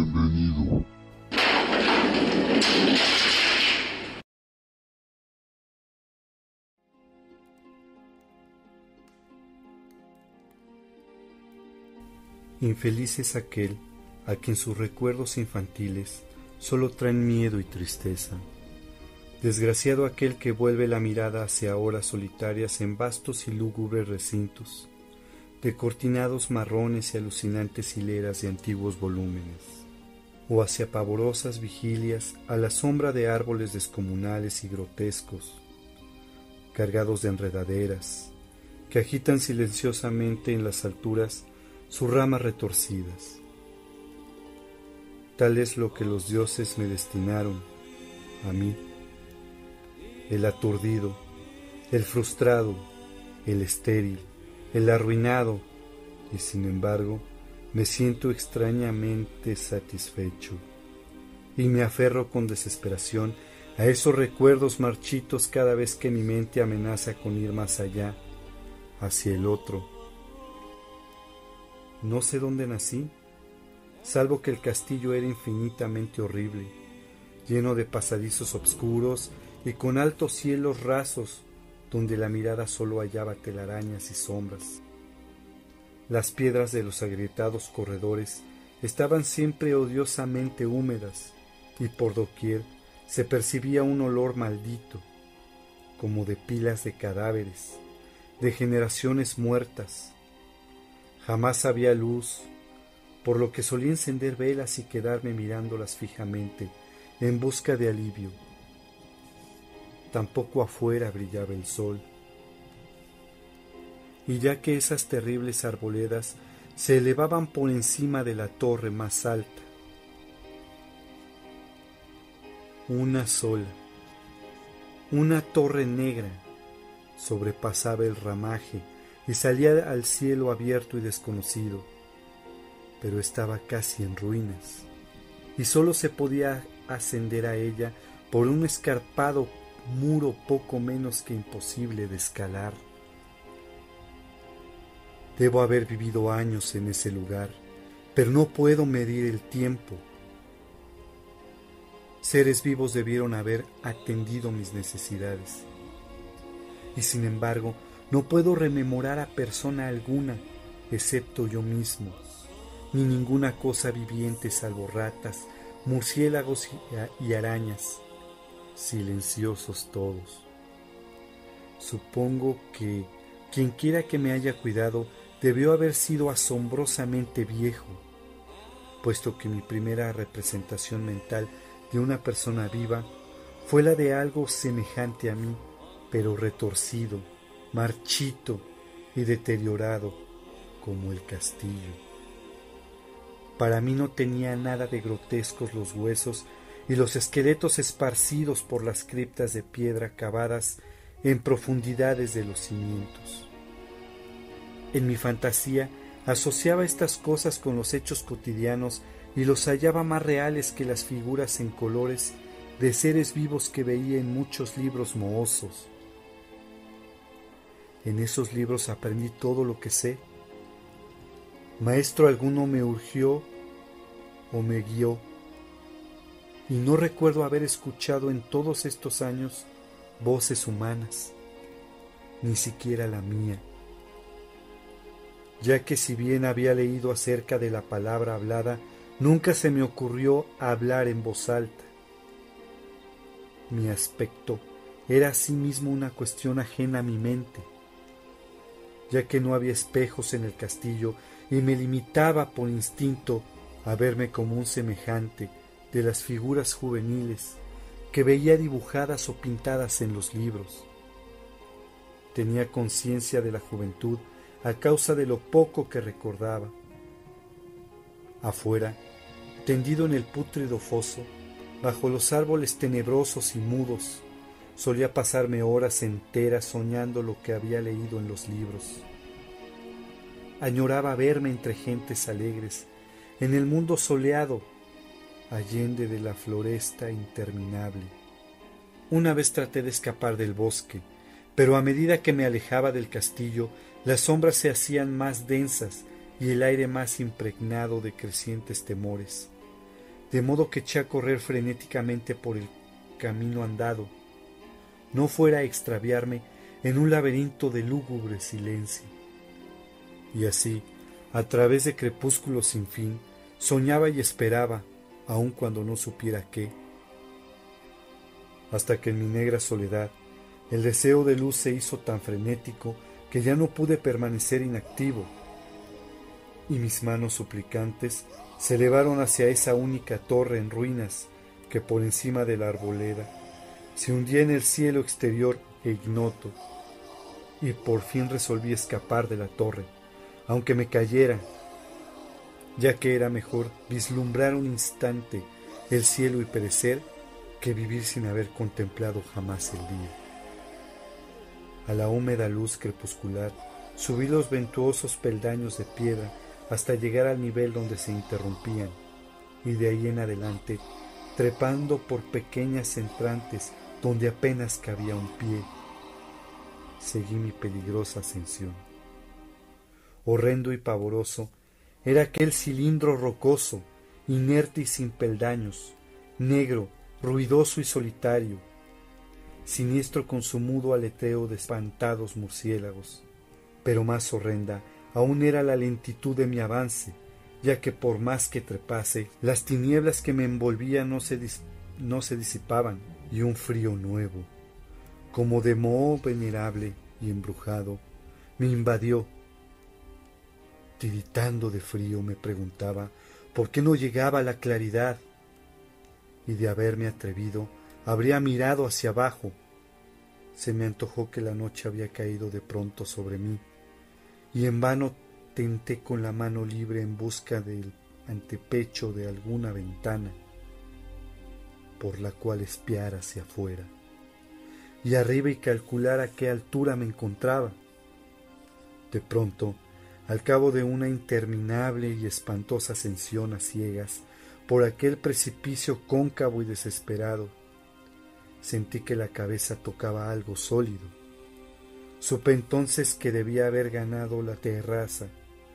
Bienvenido. Infeliz es aquel a quien sus recuerdos infantiles solo traen miedo y tristeza. Desgraciado aquel que vuelve la mirada hacia horas solitarias en vastos y lúgubres recintos, de cortinados marrones y alucinantes hileras de antiguos volúmenes, o hacia pavorosas vigilias a la sombra de árboles descomunales y grotescos, cargados de enredaderas, que agitan silenciosamente en las alturas sus ramas retorcidas. Tal es lo que los dioses me destinaron a mí, el aturdido, el frustrado, el estéril, el arruinado, y sin embargo me siento extrañamente satisfecho, y me aferro con desesperación a esos recuerdos marchitos cada vez que mi mente amenaza con ir más allá, hacia el otro. No sé dónde nací, salvo que el castillo era infinitamente horrible, lleno de pasadizos obscuros y con altos cielos rasos donde la mirada solo hallaba telarañas y sombras. Las piedras de los agrietados corredores estaban siempre odiosamente húmedas y por doquier se percibía un olor maldito, como de pilas de cadáveres, de generaciones muertas. Jamás había luz, por lo que solía encender velas y quedarme mirándolas fijamente en busca de alivio. Tampoco afuera brillaba el sol. Y ya que esas terribles arboledas se elevaban por encima de la torre más alta, una sola, una torre negra, sobrepasaba el ramaje y salía al cielo abierto y desconocido, pero estaba casi en ruinas, y sólo se podía ascender a ella por un escarpado muro poco menos que imposible de escalar. Debo haber vivido años en ese lugar, pero no puedo medir el tiempo. Seres vivos debieron haber atendido mis necesidades, y sin embargo no puedo rememorar a persona alguna, excepto yo mismo, ni ninguna cosa viviente salvo ratas, murciélagos y arañas, silenciosos todos. Supongo que quienquiera que me haya cuidado debió haber sido asombrosamente viejo, puesto que mi primera representación mental de una persona viva fue la de algo semejante a mí, pero retorcido, marchito y deteriorado como el castillo. Para mí no tenía nada de grotescos los huesos y los esqueletos esparcidos por las criptas de piedra cavadas en profundidades de los cimientos. En mi fantasía asociaba estas cosas con los hechos cotidianos y los hallaba más reales que las figuras en colores de seres vivos que veía en muchos libros mohosos. En esos libros aprendí todo lo que sé. Maestro alguno me urgió o me guió, y no recuerdo haber escuchado en todos estos años voces humanas, ni siquiera la mía, ya que si bien había leído acerca de la palabra hablada, nunca se me ocurrió hablar en voz alta. Mi aspecto era asimismo una cuestión ajena a mi mente, ya que no había espejos en el castillo y me limitaba por instinto a verme como un semejante de las figuras juveniles que veía dibujadas o pintadas en los libros. Tenía conciencia de la juventud a causa de lo poco que recordaba. Afuera, tendido en el pútrido foso, bajo los árboles tenebrosos y mudos, solía pasarme horas enteras soñando lo que había leído en los libros. Añoraba verme entre gentes alegres, en el mundo soleado, allende de la floresta interminable. Una vez traté de escapar del bosque, pero a medida que me alejaba del castillo, las sombras se hacían más densas y el aire más impregnado de crecientes temores, de modo que eché a correr frenéticamente por el camino andado, no fuera a extraviarme en un laberinto de lúgubre silencio. Y así, a través de crepúsculos sin fin, soñaba y esperaba, aun cuando no supiera qué, hasta que en mi negra soledad el deseo de luz se hizo tan frenético que ya no pude permanecer inactivo, y mis manos suplicantes se elevaron hacia esa única torre en ruinas que por encima de la arboleda se hundía en el cielo exterior e ignoto, y por fin resolví escapar de la torre, aunque me cayera, ya que era mejor vislumbrar un instante el cielo y perecer que vivir sin haber contemplado jamás el día. A la húmeda luz crepuscular subí los ventuosos peldaños de piedra hasta llegar al nivel donde se interrumpían, y de ahí en adelante, trepando por pequeñas entrantes donde apenas cabía un pie, seguí mi peligrosa ascensión. Horrendo y pavoroso era aquel cilindro rocoso, inerte y sin peldaños, negro, ruidoso y solitario, siniestro con su mudo aleteo de espantados murciélagos. Pero más horrenda aún era la lentitud de mi avance, ya que por más que trepase, las tinieblas que me envolvían no se disipaban, y un frío nuevo, como de moho venerable y embrujado, me invadió. Tiritando de frío me preguntaba por qué no llegaba la claridad, y de haberme atrevido habría mirado hacia abajo. Se me antojó que la noche había caído de pronto sobre mí, y en vano tenté con la mano libre en busca del antepecho de alguna ventana por la cual espiar hacia afuera, y arriba y calcular a qué altura me encontraba. De pronto, al cabo de una interminable y espantosa ascensión a ciegas por aquel precipicio cóncavo y desesperado, sentí que la cabeza tocaba algo sólido. Supe entonces que debía haber ganado la terraza,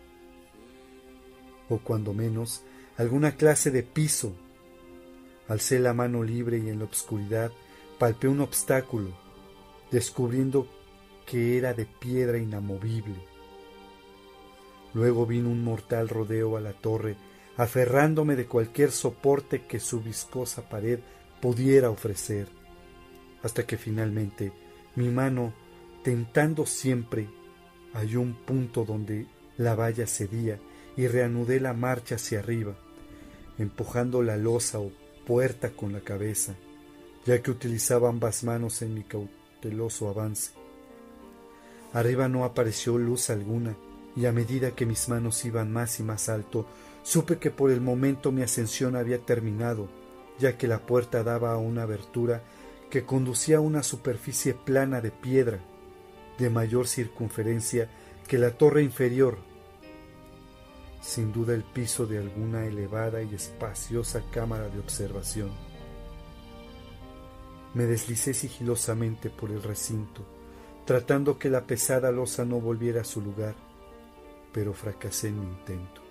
o cuando menos alguna clase de piso. Alcé la mano libre y en la obscuridad palpé un obstáculo, descubriendo que era de piedra inamovible. Luego vino un mortal rodeo a la torre, aferrándome de cualquier soporte que su viscosa pared pudiera ofrecer, hasta que finalmente mi mano, tentando siempre, halló un punto donde la valla cedía y reanudé la marcha hacia arriba, empujando la losa o puerta con la cabeza, ya que utilizaba ambas manos en mi cauteloso avance. Arriba no apareció luz alguna, y a medida que mis manos iban más y más alto, supe que por el momento mi ascensión había terminado, ya que la puerta daba a una abertura que conducía a una superficie plana de piedra, de mayor circunferencia que la torre inferior, sin duda el piso de alguna elevada y espaciosa cámara de observación. Me deslicé sigilosamente por el recinto, tratando que la pesada losa no volviera a su lugar, pero fracasé en mi intento.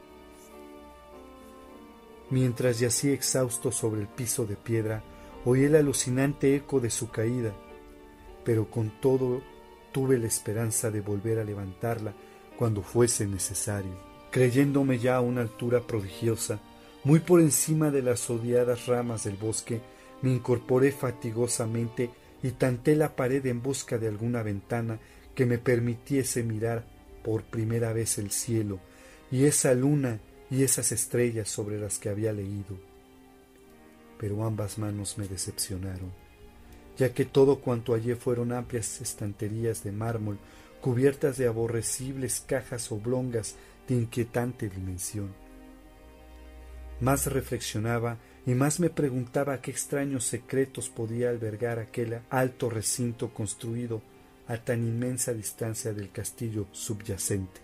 Mientras yací exhausto sobre el piso de piedra, oí el alucinante eco de su caída, pero con todo tuve la esperanza de volver a levantarla cuando fuese necesario. Creyéndome ya a una altura prodigiosa, muy por encima de las odiadas ramas del bosque, me incorporé fatigosamente y tanteé la pared en busca de alguna ventana que me permitiese mirar por primera vez el cielo y esa luna y esas estrellas sobre las que había leído. Pero ambas manos me decepcionaron, ya que todo cuanto hallé fueron amplias estanterías de mármol cubiertas de aborrecibles cajas oblongas de inquietante dimensión. Más reflexionaba y más me preguntaba qué extraños secretos podía albergar aquel alto recinto construido a tan inmensa distancia del castillo subyacente.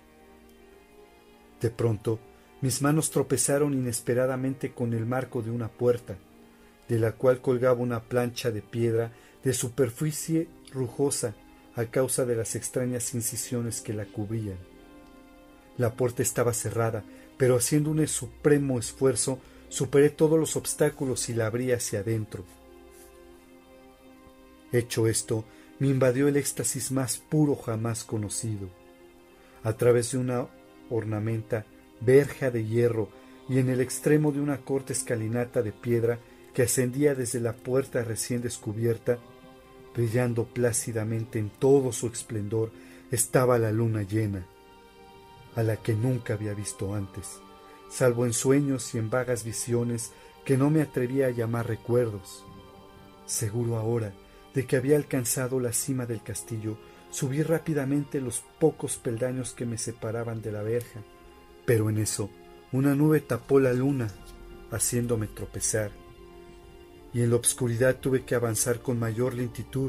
De pronto, mis manos tropezaron inesperadamente con el marco de una puerta, de la cual colgaba una plancha de piedra de superficie rugosa a causa de las extrañas incisiones que la cubrían. La puerta estaba cerrada, pero haciendo un supremo esfuerzo, superé todos los obstáculos y la abrí hacia adentro. Hecho esto, me invadió el éxtasis más puro jamás conocido. A través de una ornamenta verja de hierro y en el extremo de una corta escalinata de piedra que ascendía desde la puerta recién descubierta, brillando plácidamente en todo su esplendor, estaba la luna llena, a la que nunca había visto antes, salvo en sueños y en vagas visiones que no me atrevía a llamar recuerdos. Seguro ahora de que había alcanzado la cima del castillo, subí rápidamente los pocos peldaños que me separaban de la verja, pero en eso una nube tapó la luna, haciéndome tropezar, y en la obscuridad tuve que avanzar con mayor lentitud.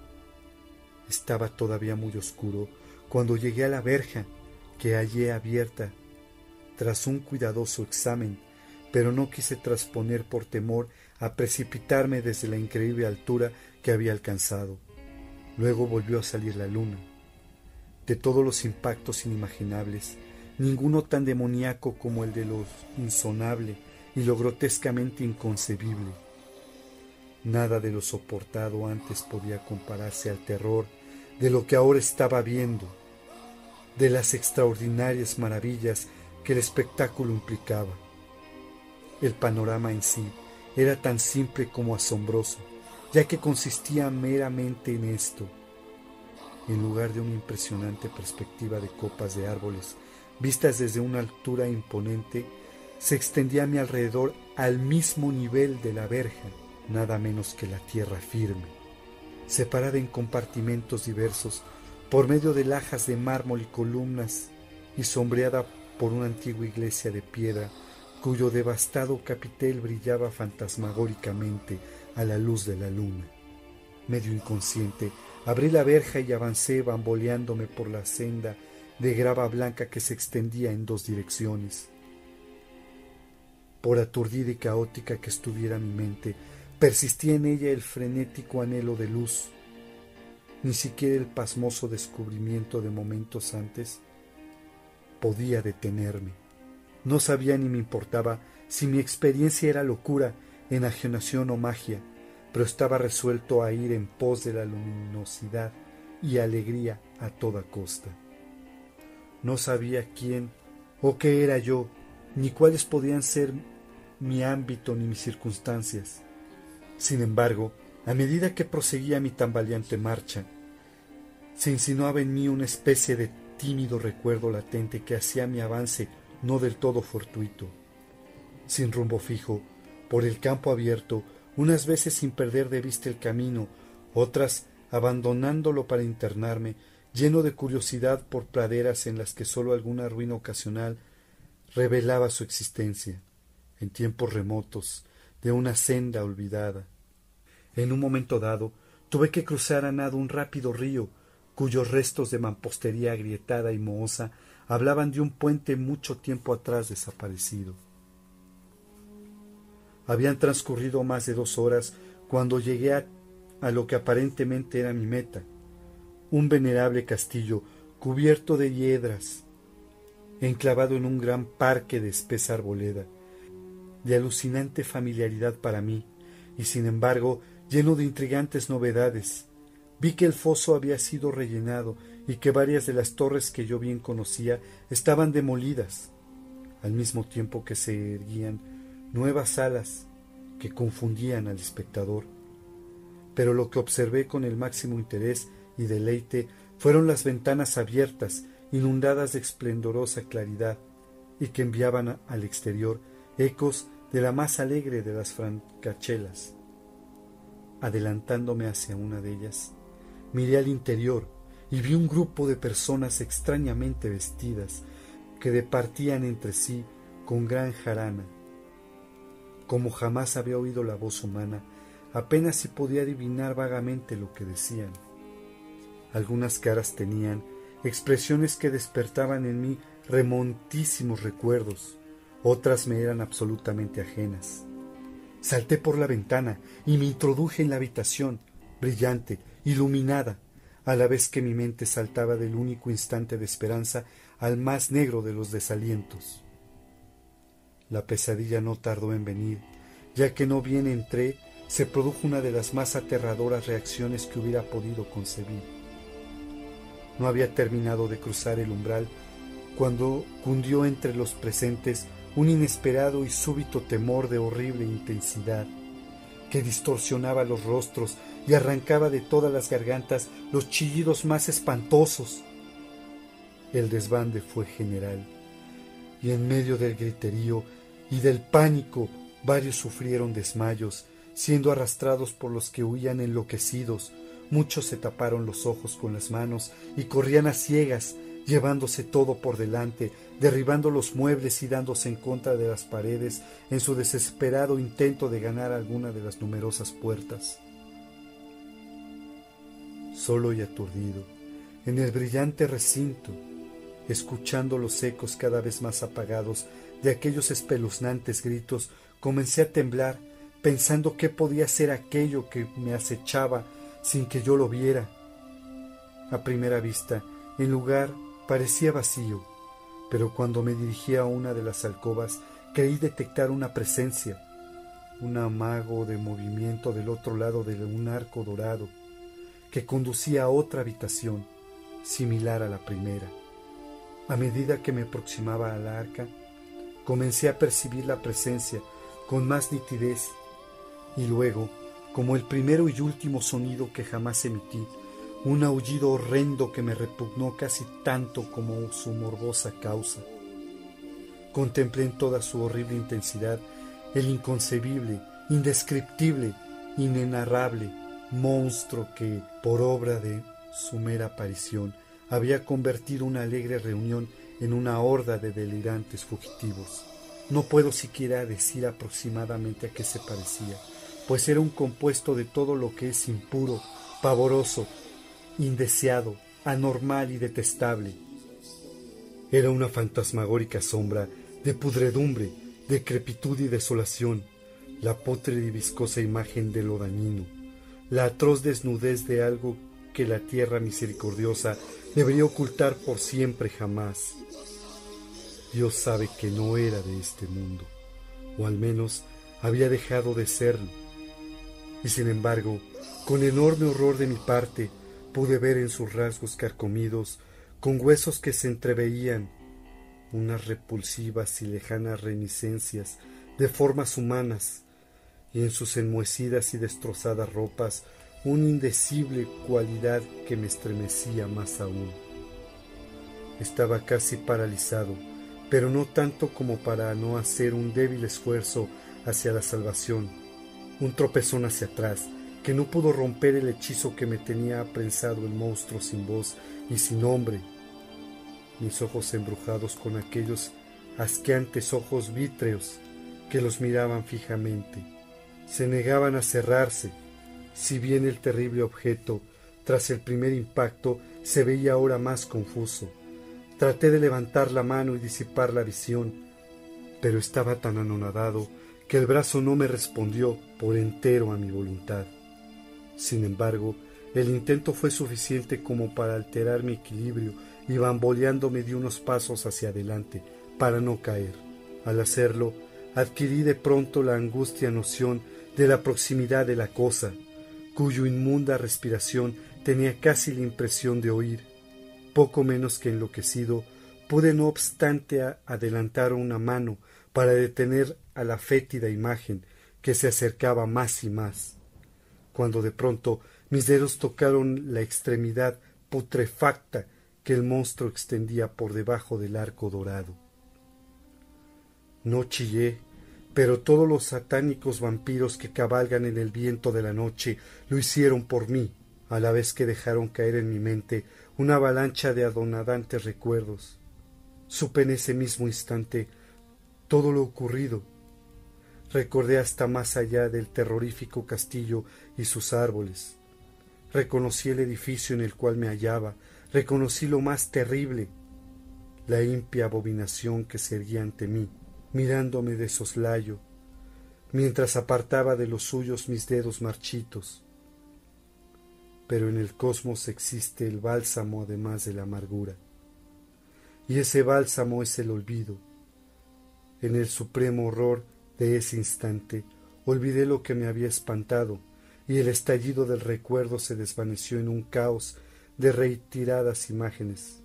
Estaba todavía muy oscuro cuando llegué a la verja, que hallé abierta tras un cuidadoso examen, pero no quise trasponer por temor a precipitarme desde la increíble altura que había alcanzado. Luego volvió a salir la luna. De todos los impactos inimaginables, ninguno tan demoníaco como el de lo insonable y lo grotescamente inconcebible. Nada de lo soportado antes podía compararse al terror de lo que ahora estaba viendo, de las extraordinarias maravillas que el espectáculo implicaba. El panorama en sí era tan simple como asombroso, ya que consistía meramente en esto. En lugar de una impresionante perspectiva de copas de árboles, vistas desde una altura imponente, se extendía a mi alrededor al mismo nivel de la verja, nada menos que la tierra firme, separada en compartimentos diversos por medio de lajas de mármol y columnas, y sombreada por una antigua iglesia de piedra cuyo devastado capitel brillaba fantasmagóricamente a la luz de la luna. Medio inconsciente, abrí la verja y avancé bamboleándome por la senda de grava blanca que se extendía en dos direcciones. Por aturdida y caótica que estuviera mi mente, persistía en ella el frenético anhelo de luz. Ni siquiera el pasmoso descubrimiento de momentos antes podía detenerme. No sabía ni me importaba si mi experiencia era locura, enajenación o magia, pero estaba resuelto a ir en pos de la luminosidad y alegría a toda costa. No sabía quién o qué era yo, ni cuáles podían ser mi ámbito ni mis circunstancias. Sin embargo, a medida que proseguía mi tambaleante marcha, se insinuaba en mí una especie de tímido recuerdo latente que hacía mi avance no del todo fortuito. Sin rumbo fijo, por el campo abierto, unas veces sin perder de vista el camino, otras abandonándolo para internarme, lleno de curiosidad por praderas en las que sólo alguna ruina ocasional revelaba su existencia, en tiempos remotos, de una senda olvidada. En un momento dado, tuve que cruzar a nado un rápido río, cuyos restos de mampostería agrietada y mohosa hablaban de un puente mucho tiempo atrás desaparecido. Habían transcurrido más de 2 horas cuando llegué a lo que aparentemente era mi meta, un venerable castillo cubierto de hiedras, enclavado en un gran parque de espesa arboleda, de alucinante familiaridad para mí, y sin embargo lleno de intrigantes novedades. Vi que el foso había sido rellenado y que varias de las torres que yo bien conocía estaban demolidas, al mismo tiempo que se erguían nuevas alas que confundían al espectador. Pero lo que observé con el máximo interés y deleite fueron las ventanas abiertas, inundadas de esplendorosa claridad, y que enviaban al exterior ecos de la más alegre de las francachelas. Adelantándome hacia una de ellas, miré al interior y vi un grupo de personas extrañamente vestidas que departían entre sí con gran jarana. Como jamás había oído la voz humana, apenas si podía adivinar vagamente lo que decían. Algunas caras tenían expresiones que despertaban en mí remontísimos recuerdos, otras me eran absolutamente ajenas. Salté por la ventana y me introduje en la habitación, brillante, iluminada, a la vez que mi mente saltaba del único instante de esperanza al más negro de los desalientos. La pesadilla no tardó en venir, ya que no bien entré, se produjo una de las más aterradoras reacciones que hubiera podido concebir. No había terminado de cruzar el umbral cuando cundió entre los presentes un inesperado y súbito temor de horrible intensidad, que distorsionaba los rostros y arrancaba de todas las gargantas los chillidos más espantosos. El desbande fue general, y en medio del griterío y del pánico varios sufrieron desmayos, siendo arrastrados por los que huían enloquecidos. Muchos se taparon los ojos con las manos y corrían a ciegas, llevándose todo por delante, derribando los muebles y dándose en contra de las paredes en su desesperado intento de ganar alguna de las numerosas puertas. Solo y aturdido, en el brillante recinto, escuchando los ecos cada vez más apagados de aquellos espeluznantes gritos, comencé a temblar, pensando qué podía ser aquello que me acechaba sin que yo lo viera. A primera vista, el lugar parecía vacío, pero cuando me dirigí a una de las alcobas, creí detectar una presencia, un amago de movimiento del otro lado de un arco dorado, que conducía a otra habitación, similar a la primera. A medida que me aproximaba al arca, comencé a percibir la presencia con más nitidez, y luego, como el primero y último sonido que jamás emití, un aullido horrendo que me repugnó casi tanto como su morbosa causa. Contemplé en toda su horrible intensidad el inconcebible, indescriptible, inenarrable monstruo que, por obra de su mera aparición, había convertido una alegre reunión en una horda de delirantes fugitivos. No puedo siquiera decir aproximadamente a qué se parecía, pues era un compuesto de todo lo que es impuro, pavoroso, indeseado, anormal y detestable. Era una fantasmagórica sombra de pudredumbre, decrepitud y desolación, la pótrida y viscosa imagen de lo dañino, la atroz desnudez de algo que la tierra misericordiosa debería ocultar por siempre jamás. Dios sabe que no era de este mundo, o al menos había dejado de serlo, y sin embargo, con enorme horror de mi parte, pude ver en sus rasgos carcomidos, con huesos que se entreveían, unas repulsivas y lejanas reminiscencias de formas humanas, y en sus enmohecidas y destrozadas ropas una indecible cualidad que me estremecía más aún. Estaba casi paralizado, pero no tanto como para no hacer un débil esfuerzo hacia la salvación, un tropezón hacia atrás, que no pudo romper el hechizo que me tenía aprensado el monstruo sin voz y sin nombre. Mis ojos embrujados con aquellos asqueantes ojos vítreos que los miraban fijamente, se negaban a cerrarse, si bien el terrible objeto, tras el primer impacto, se veía ahora más confuso. Traté de levantar la mano y disipar la visión, pero estaba tan anonadado que el brazo no me respondió por entero a mi voluntad. Sin embargo, el intento fue suficiente como para alterar mi equilibrio y bamboleándome di unos pasos hacia adelante para no caer. Al hacerlo, adquirí de pronto la angustia noción de la proximidad de la cosa, cuyo inmunda respiración tenía casi la impresión de oír. Poco menos que enloquecido, pude no obstante adelantar una mano para detener a la fétida imagen que se acercaba más y más, cuando de pronto mis dedos tocaron la extremidad putrefacta que el monstruo extendía por debajo del arco dorado. No chillé, pero todos los satánicos vampiros que cabalgan en el viento de la noche lo hicieron por mí, a la vez que dejaron caer en mi mente una avalancha de adonadantes recuerdos. Supe en ese mismo instante todo lo ocurrido. Recordé hasta más allá del terrorífico castillo y sus árboles. Reconocí el edificio en el cual me hallaba, reconocí lo más terrible, la impía abominación que se erguía ante mí, mirándome de soslayo, mientras apartaba de los suyos mis dedos marchitos. Pero en el cosmos existe el bálsamo además de la amargura, y ese bálsamo es el olvido En el supremo horror de ese instante, olvidé lo que me había espantado, y el estallido del recuerdo se desvaneció en un caos de retiradas imágenes.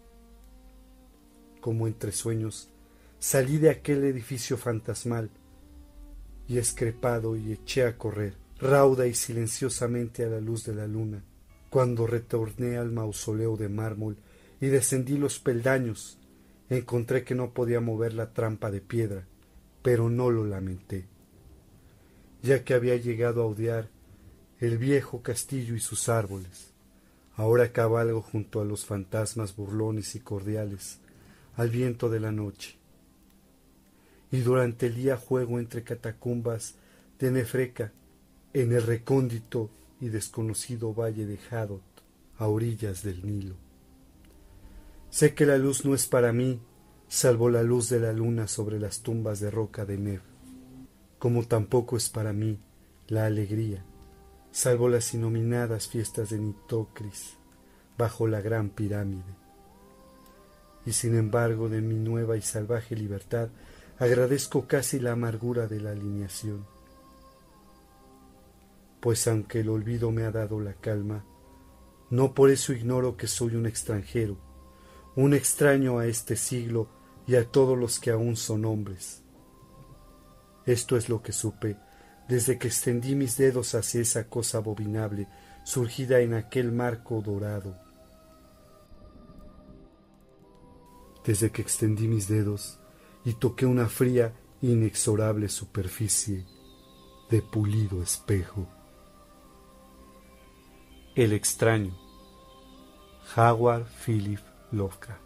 Como entre sueños, salí de aquel edificio fantasmal y excrepado y eché a correr, rauda y silenciosamente a la luz de la luna. Cuando retorné al mausoleo de mármol y descendí los peldaños, encontré que no podía mover la trampa de piedra, pero no lo lamenté, ya que había llegado a odiar el viejo castillo y sus árboles. Ahora cabalgo junto a los fantasmas burlones y cordiales, al viento de la noche. Y durante el día juego entre catacumbas de Nefreca, en el recóndito y desconocido valle de Hadot, a orillas del Nilo. Sé que la luz no es para mí, salvo la luz de la luna sobre las tumbas de roca de Neb, como tampoco es para mí la alegría, salvo las inominadas fiestas de Nitocris, bajo la gran pirámide. Y sin embargo, de mi nueva y salvaje libertad, agradezco casi la amargura de la alineación. Pues aunque el olvido me ha dado la calma, no por eso ignoro que soy un extranjero, un extraño a este siglo y a todos los que aún son hombres. Esto es lo que supe desde que extendí mis dedos hacia esa cosa abominable surgida en aquel marco dorado. Desde que extendí mis dedos y toqué una fría e inexorable superficie de pulido espejo. El extraño. Howard Philip Lovecraft.